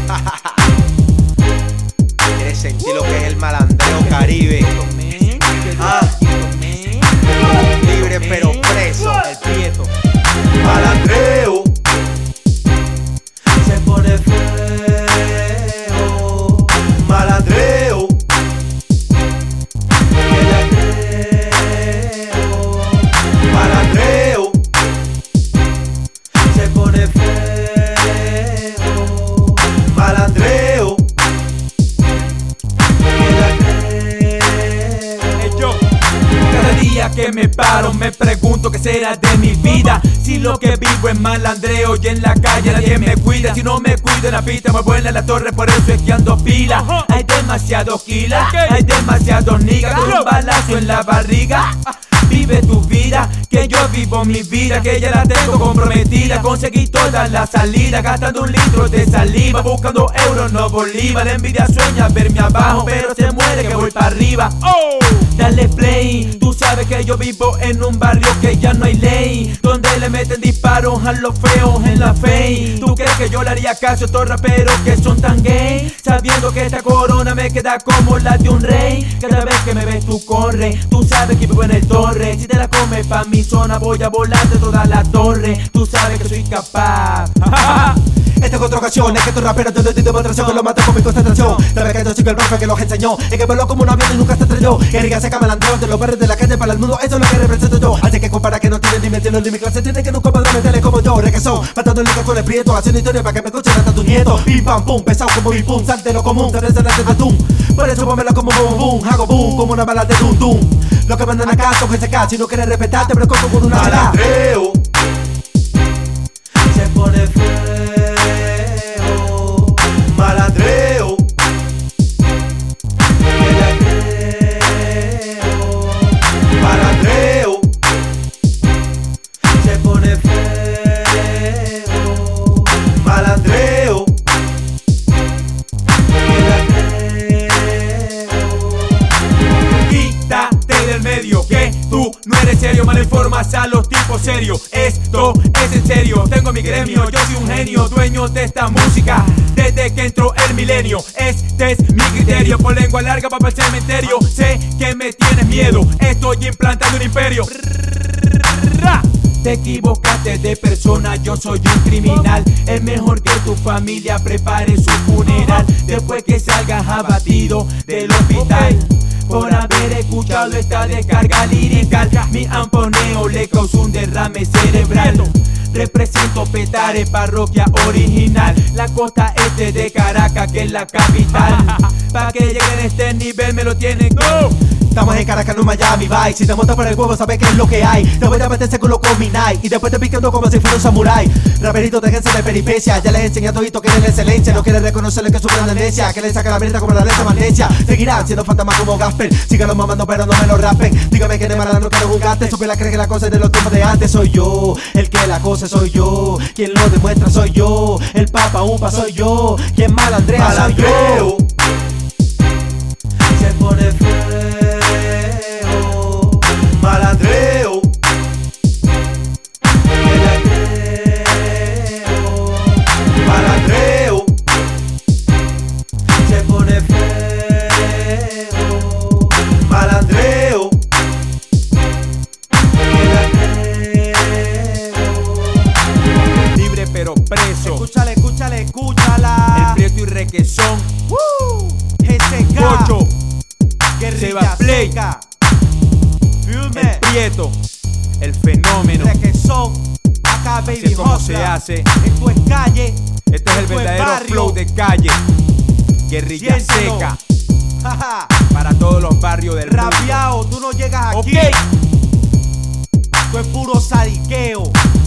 ¿Quieres sentir lo que es el malandreo caribe? Libre pero preso. El Prieto. Malandreo Se pone feo. Malandreo Que la creo. Malandreo Se pone feo. Malandreo Que la creo. Cada día que me paro me pregunto qué será de mi vida. Si lo que vivo es malandreo y en la calle nadie me cuida. Si no me cuido en la pista me vuela la torre, por eso es que ando pila. Hay demasiados kilas, hay demasiados niggas con un balazo en la barriga. Vive tu vida, que yo vivo mi vida, que ya la tengo comprometida. Conseguí todas las salidas, gastando 1 litro de saliva, buscando euros, no bolívar. La envidia sueña verme abajo, pero se muere que voy para arriba. Dale play, tú sabes que yo vivo en un barrio que ya no hay ley, donde le meten disparos a los feos en la fe. ¿Tú crees que yo le haría caso a estos raperos que son tan gay? Sabiendo que esta corona me queda como la de un rey. Cada vez que me ves tú corre, tú sabes que vivo en el torre. Si te la comes pa' mi zona voy a volar de toda la torre. Tú sabes que soy capaz. Esta es otra ocasión, es que estos raperos te doy demostración que lo mato con mi concentración. Sabes que yo soy el profe que los enseñó, es que voló como un avión y nunca se estrelló. Guerrilla seca, malandreo de los barrios de la calle para el mundo, eso es lo que represento yo. Así que compara que no tienen ni metiendo ni mi clase, tiene que nunca podrá meterle como yo. Requesón, matando el liga con el Prieto, haciendo historia para que me escuchen hasta tu nieto. Pim pam pum, pesado como mi pum, salte lo común, te restaurante de atún. Por eso pónmelo como boom boom, hago boom, como una bala de dum dum. Los que mandan acá son GCK, si no quieres respetarte, pero como con una bala. Malandreo Se pone feo. Malandreo Que la creo. Malandreo Se pone feo. Malandreo Que la creo. Quítate del medio, que tú no eres serio. Mal informas a los tipos serios. Esto es en serio, tengo mi gremio. Yo soy un genio, dueño de esta música desde que entró el milenio. Este es mi criterio, por lengua larga va para el cementerio. Sé que me tienes miedo, estoy implantando un imperio. Te equivocaste de persona, yo soy un criminal. Es mejor que tu familia prepare su funeral después que salgas abatido del hospital por haber escuchado esta descarga lirical. Mi amponeo le causó un derrame cerebral. Represento Petare, parroquia original, la costa este de Caracas, que es la capital. Pa' que lleguen a este nivel me lo tienen go. Estamos en Caracas, no en Miami, bye. Si te montas por el huevo, sabes qué es lo que hay. Te voy a meterse con lo con mi night y después te picando como si fuera un samurái. Raperitos, déjense de peripecia, ya les enseñé a todito que es la excelencia. No quieren reconocerle que es su gran tendencia, que le saca la mierda como la leche magnesia. Seguirán siendo fantasmas como Gasper, síganlo mamando pero no me lo rapen. Dígame que de malandro que no jugaste, supe la cree que la cosa es de los tiempos de antes. Soy yo, el que la cosa soy yo, quien lo demuestra soy yo, el papa umpa soy yo, quien malandrea soy yo. Se pone feo. Malandreo Que la creo. Malandreo Se pone feo. Malandreo Que la creo. Libre pero preso. Escúchale, escúchale, escúchala. El Prieto y Requesón. GCK. Ocho. Guerrilla Seba Play. seca. El Firme. Prieto. El fenómeno. Requesón. Acá Así baby es como se hustler. hace. Esto es calle. Este es el Esto verdadero barrio. flow de calle. Guerrilla Siéntelo. seca. Jaja. Para todos los barrios del mundo. Rabiao, tú no llegas Ok. aquí. Esto es puro sadiqueo.